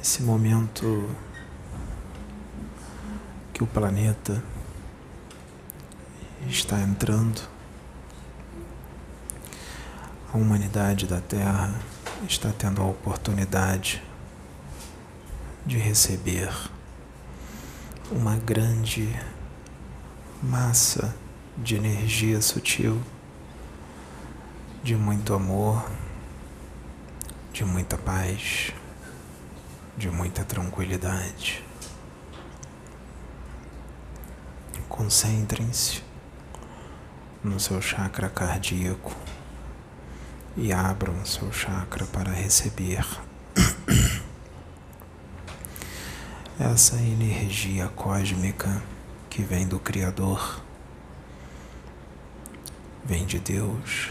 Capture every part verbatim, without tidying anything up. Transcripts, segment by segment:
Esse momento que o planeta está entrando, a humanidade da Terra está tendo a oportunidade de receber uma grande massa de energia sutil, de muito amor, de muita paz, de muita tranquilidade. Concentrem-se no seu chakra cardíaco e abram seu chakra para receber essa energia cósmica que vem do Criador, vem de Deus.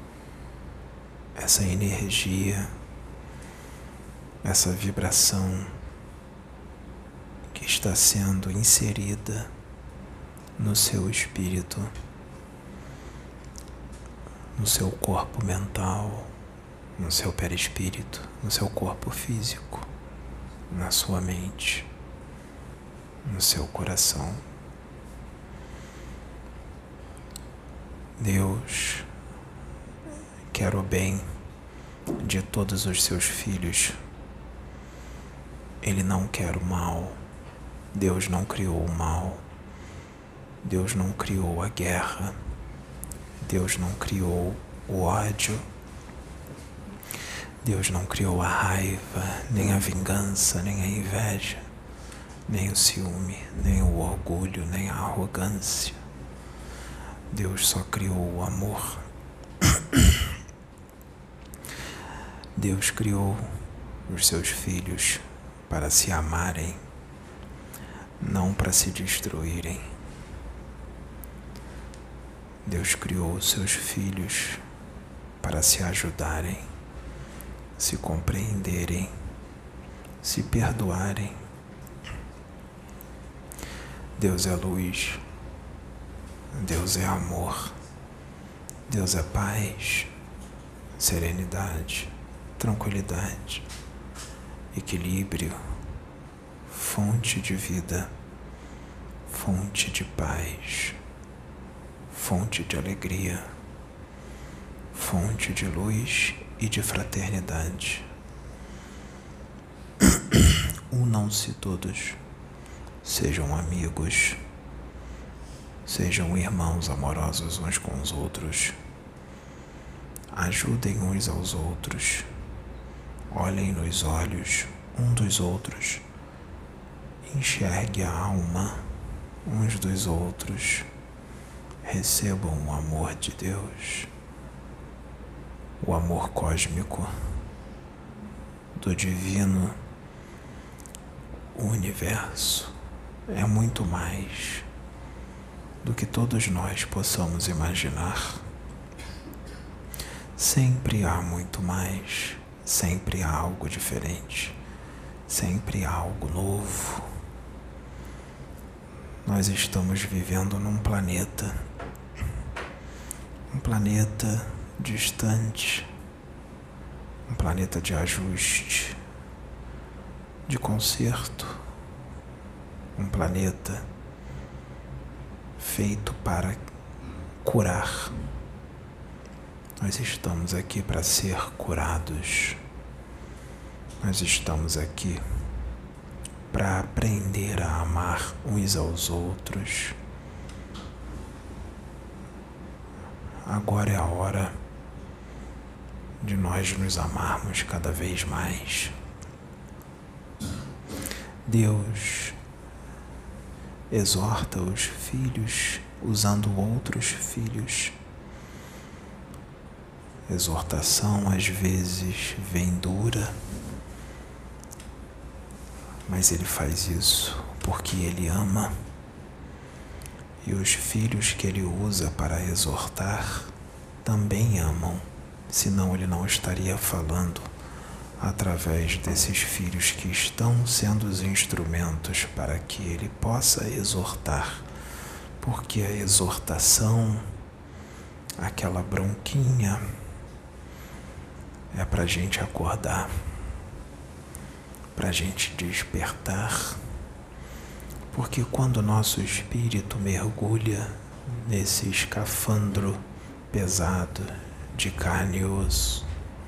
Essa energia, essa vibração que está sendo inserida no seu espírito, no seu corpo mental, no seu perispírito, no seu corpo físico, na sua mente, no seu coração. Deus quer o bem de todos os seus filhos. Ele não quer o mal. Deus não criou o mal. Deus não criou a guerra. Deus não criou o ódio. Deus não criou a raiva, nem a vingança, nem a inveja, nem o ciúme, nem o orgulho, nem a arrogância. Deus só criou o amor. Deus criou os seus filhos para se amarem, não para se destruírem. Deus criou os seus filhos para se ajudarem, se compreenderem, se perdoarem. Deus é luz, Deus é amor, Deus é paz, serenidade, tranquilidade, equilíbrio, fonte de vida, fonte de paz, fonte de alegria, fonte de luz e de fraternidade. Unam-se todos, sejam amigos, sejam irmãos amorosos uns com os outros, ajudem uns aos outros, olhem nos olhos um dos outros, enxergue a alma uns dos outros, recebam o amor de Deus, o amor cósmico do divino. O universo é muito mais do que todos nós possamos imaginar. Sempre há muito mais, sempre há algo diferente, sempre há algo novo. Nós estamos vivendo num planeta, um planeta distante, um planeta de ajuste, de conserto, um planeta feito para curar. Nós estamos aqui para ser curados. Nós estamos aqui para aprender a amar uns aos outros. Agora é a hora de nós nos amarmos cada vez mais. Deus exorta os filhos usando outros filhos. Exortação às vezes vem dura, mas Ele faz isso porque Ele ama. E os filhos que Ele usa para exortar também amam, senão Ele não estaria falando através desses filhos que estão sendo os instrumentos para que Ele possa exortar. Porque a exortação, aquela bronquinha, é para a gente acordar, para a gente despertar, porque quando o nosso espírito mergulha nesse escafandro pesado de carne e osso,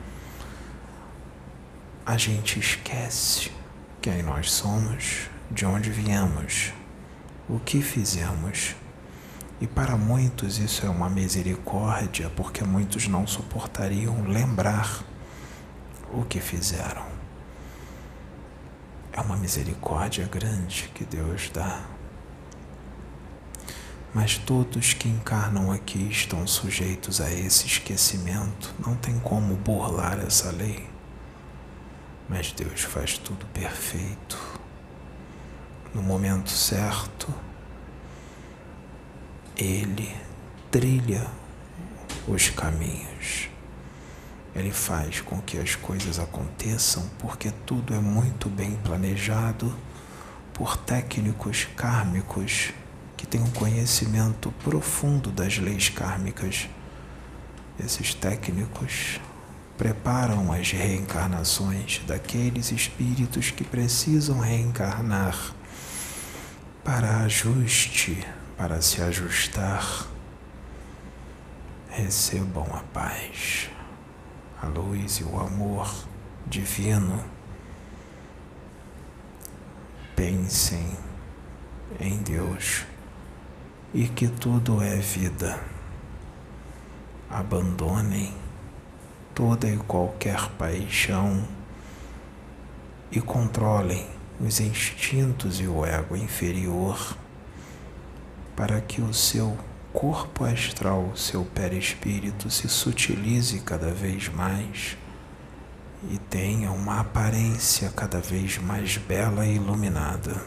a gente esquece quem nós somos, de onde viemos, o que fizemos. E para muitos isso é uma misericórdia, porque muitos não suportariam lembrar o que fizeram. É uma misericórdia grande que Deus dá. Mas todos que encarnam aqui estão sujeitos a esse esquecimento. Não tem como burlar essa lei. Mas Deus faz tudo perfeito. No momento certo, Ele trilha os caminhos. Ele faz com que as coisas aconteçam, porque tudo é muito bem planejado por técnicos kármicos que têm um conhecimento profundo das leis kármicas. Esses técnicos preparam as reencarnações daqueles espíritos que precisam reencarnar para ajuste, para se ajustar. Recebam a paz, a luz e o amor divino. Pensem em Deus e que tudo é vida. Abandonem toda e qualquer paixão e controlem os instintos e o ego inferior para que o seu corpo astral, o seu perispírito se sutilize cada vez mais e tenha uma aparência cada vez mais bela e iluminada,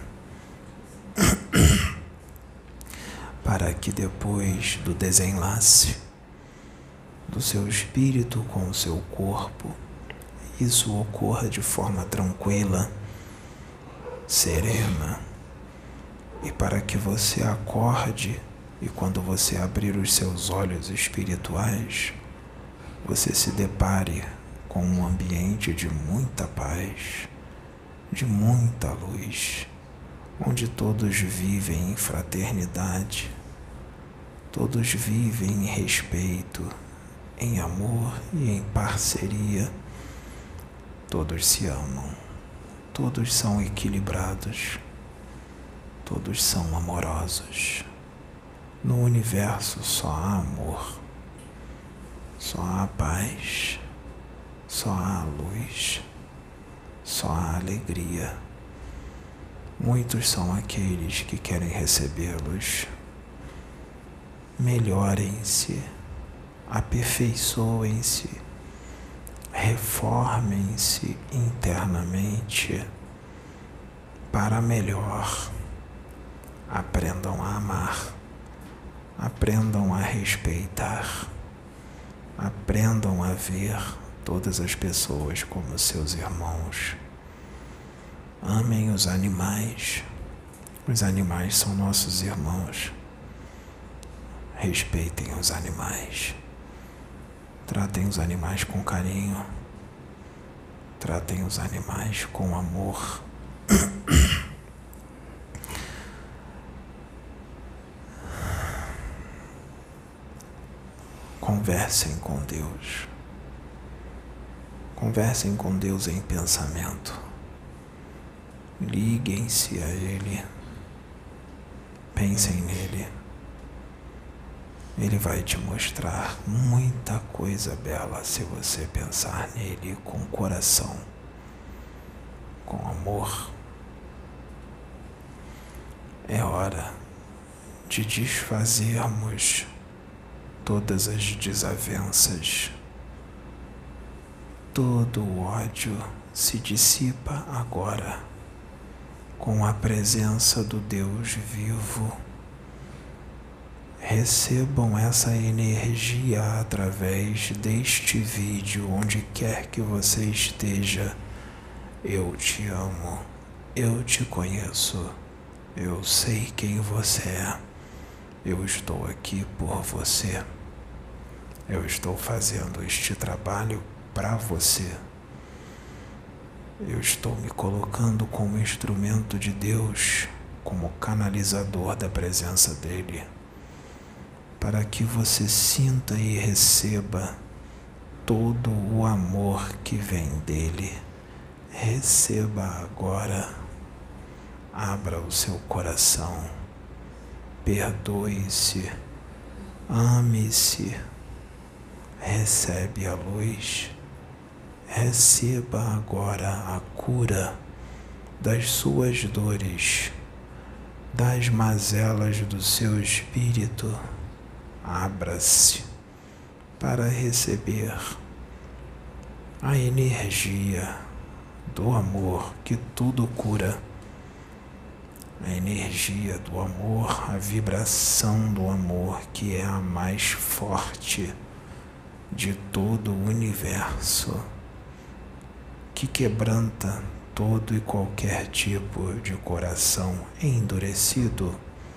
para que depois do desenlace do seu espírito com o seu corpo, isso ocorra de forma tranquila, serena, e para que você acorde e quando você abrir os seus olhos espirituais, você se depare com um ambiente de muita paz, de muita luz, onde todos vivem em fraternidade, todos vivem em respeito, em amor e em parceria. Todos se amam, todos são equilibrados, todos são amorosos. No universo só há amor, só há paz, só há luz, só há alegria. Muitos são aqueles que querem recebê-los. Melhorem-se, aperfeiçoem-se, reformem-se internamente para melhor. Aprendam a amar, aprendam a respeitar, aprendam a ver todas as pessoas como seus irmãos. Amem os animais, os animais são nossos irmãos. Respeitem os animais, tratem os animais com carinho, tratem os animais com amor. Conversem com Deus. Conversem com Deus em pensamento. Liguem-se a Ele. Pensem nele. Ele vai te mostrar muita coisa bela se você pensar nele com coração, com amor. É hora de desfazermos todas as desavenças. Todo o ódio se dissipa agora com a presença do Deus vivo. Recebam essa energia através deste vídeo, onde quer que você esteja. Eu te amo, eu te conheço, eu sei quem você é. Eu estou aqui por você. Eu estou fazendo este trabalho para você. Eu estou me colocando como instrumento de Deus, como canalizador da presença dEle, para que você sinta e receba todo o amor que vem dEle. Receba agora, abra o seu coração, perdoe-se, ame-se, recebe a luz, receba agora a cura das suas dores, das mazelas do seu espírito. Abra-se para receber a energia do amor que tudo cura, a energia do amor, a vibração do amor que é a mais forte de todo o universo, que quebranta todo e qualquer tipo de coração endurecido.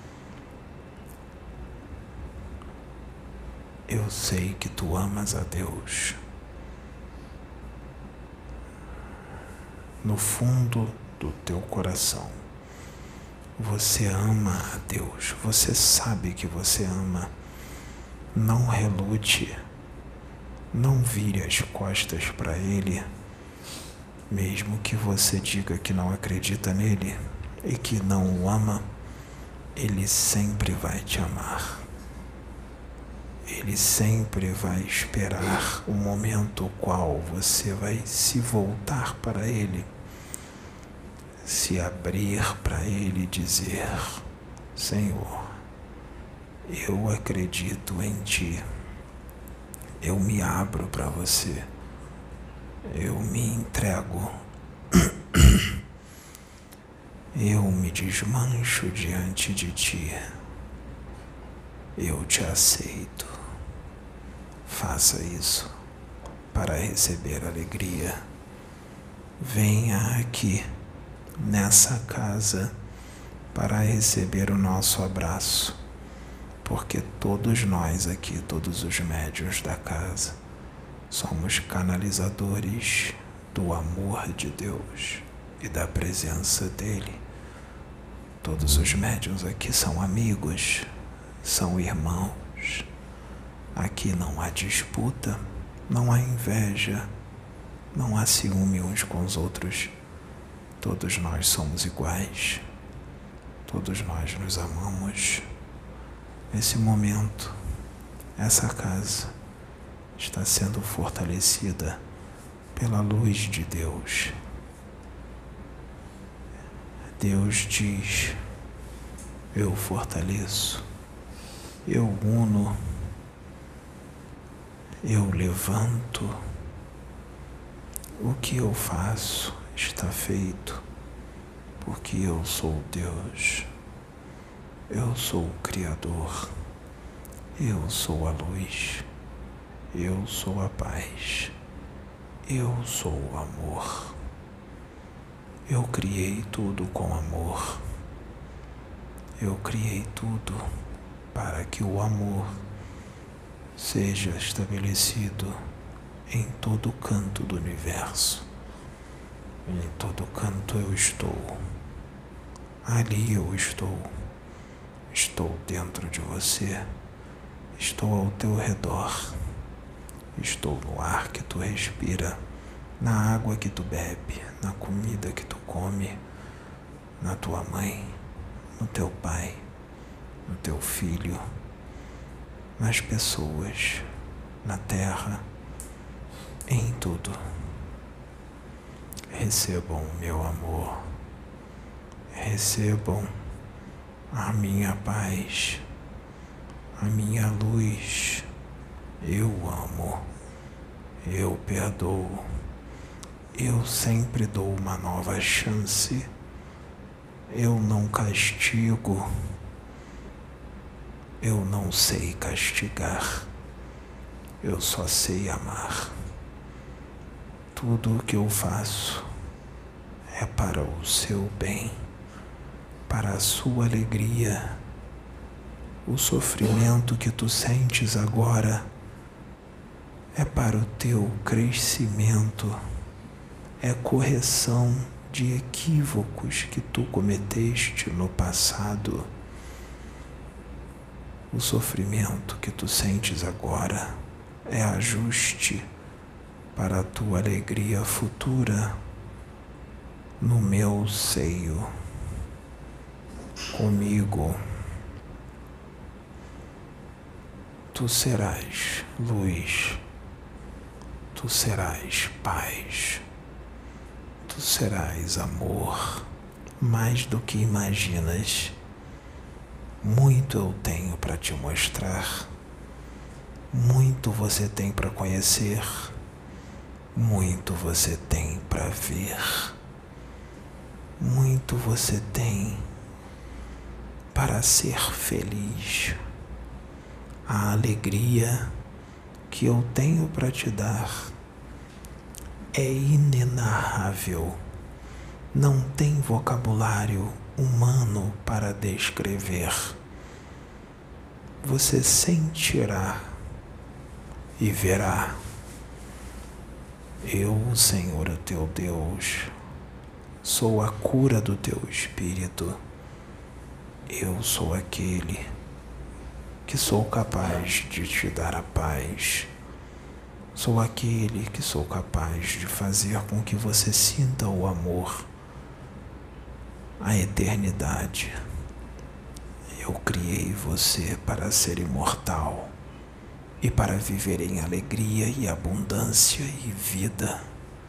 Eu sei que tu amas a Deus. No fundo do teu coração, você ama a Deus. Você sabe que você ama. Não relute. Não vire as costas para Ele. Mesmo que você diga que não acredita nele e que não o ama, Ele sempre vai te amar. Ele sempre vai esperar o momento no qual você vai se voltar para Ele, se abrir para Ele e dizer: Senhor, eu acredito em Ti, eu me abro para você, eu me entrego, eu me desmancho diante de Ti, eu te aceito. Faça isso para receber alegria. Venha aqui nessa casa para receber o nosso abraço, porque todos nós aqui, todos os médiuns da casa, somos canalizadores do amor de Deus e da presença dEle. Todos os médiuns aqui são amigos, são irmãos. Aqui não há disputa, não há inveja, não há ciúme uns com os outros. Todos nós somos iguais, todos nós nos amamos. Nesse momento, essa casa está sendo fortalecida pela luz de Deus. Deus diz: eu fortaleço, eu uno, eu levanto. O que eu faço está feito, porque eu sou Deus, eu sou o Criador, eu sou a luz, eu sou a paz, eu sou o amor. Eu criei tudo com amor, eu criei tudo para que o amor seja estabelecido em todo canto do universo. Em todo canto eu estou. Ali eu estou. Estou dentro de você. Estou ao teu redor. Estou no ar que tu respira, na água que tu bebe, na comida que tu come, na tua mãe, no teu pai, no teu filho, nas pessoas, na terra, em tudo. Recebam o meu amor, recebam a minha paz, a minha luz. Eu amo, eu perdoo, eu sempre dou uma nova chance, eu não castigo, eu não sei castigar, eu só sei amar. Tudo o que eu faço é para o seu bem, para a sua alegria. O sofrimento que tu sentes agora é para o teu crescimento, é correção de equívocos que tu cometeste no passado. O sofrimento que tu sentes agora é ajuste para a tua alegria futura no meu seio, comigo. Tu serás luz, tu serás paz, tu serás amor, mais do que imaginas. Muito eu tenho para te mostrar, muito você tem para conhecer, muito você tem para ver, muito você tem para ser feliz. A alegria que eu tenho para te dar é inenarrável, não tem vocabulário humano para descrever. Você sentirá e verá. Eu, o Senhor, o teu Deus, sou a cura do teu espírito. Eu sou aquele que sou capaz de te dar a paz. Sou aquele que sou capaz de fazer com que você sinta o amor, a eternidade. Eu criei você para ser imortal e para viver em alegria e abundância e vida.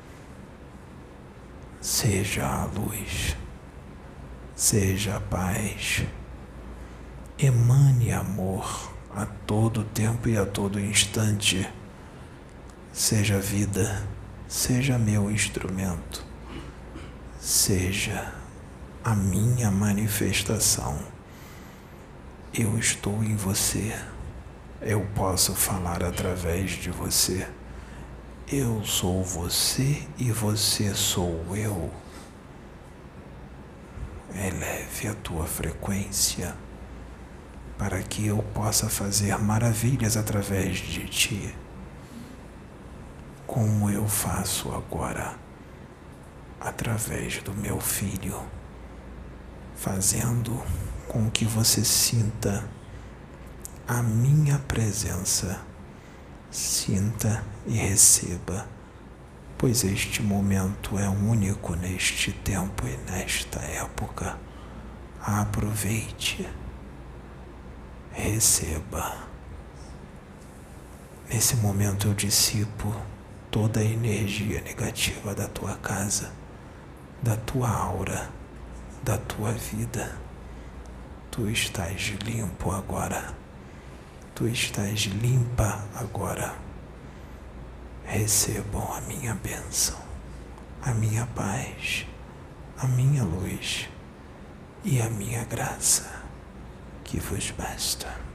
Seja a luz, seja a paz, emane amor a todo tempo e a todo instante. Seja vida, seja meu instrumento, seja a minha manifestação. Eu estou em você, eu posso falar através de você. Eu sou você e você sou eu. Eleve a tua frequência para que eu possa fazer maravilhas através de ti, como eu faço agora, através do meu filho, fazendo com que você sinta a minha presença, sinta e receba, pois este momento é único neste tempo e nesta época. Aproveite, receba. Nesse momento eu dissipo toda a energia negativa da tua casa, da tua aura, da tua vida. Tu estás limpo agora. Tu estás limpa agora. Recebam a minha bênção, a minha paz, a minha luz e a minha graça que vos basta.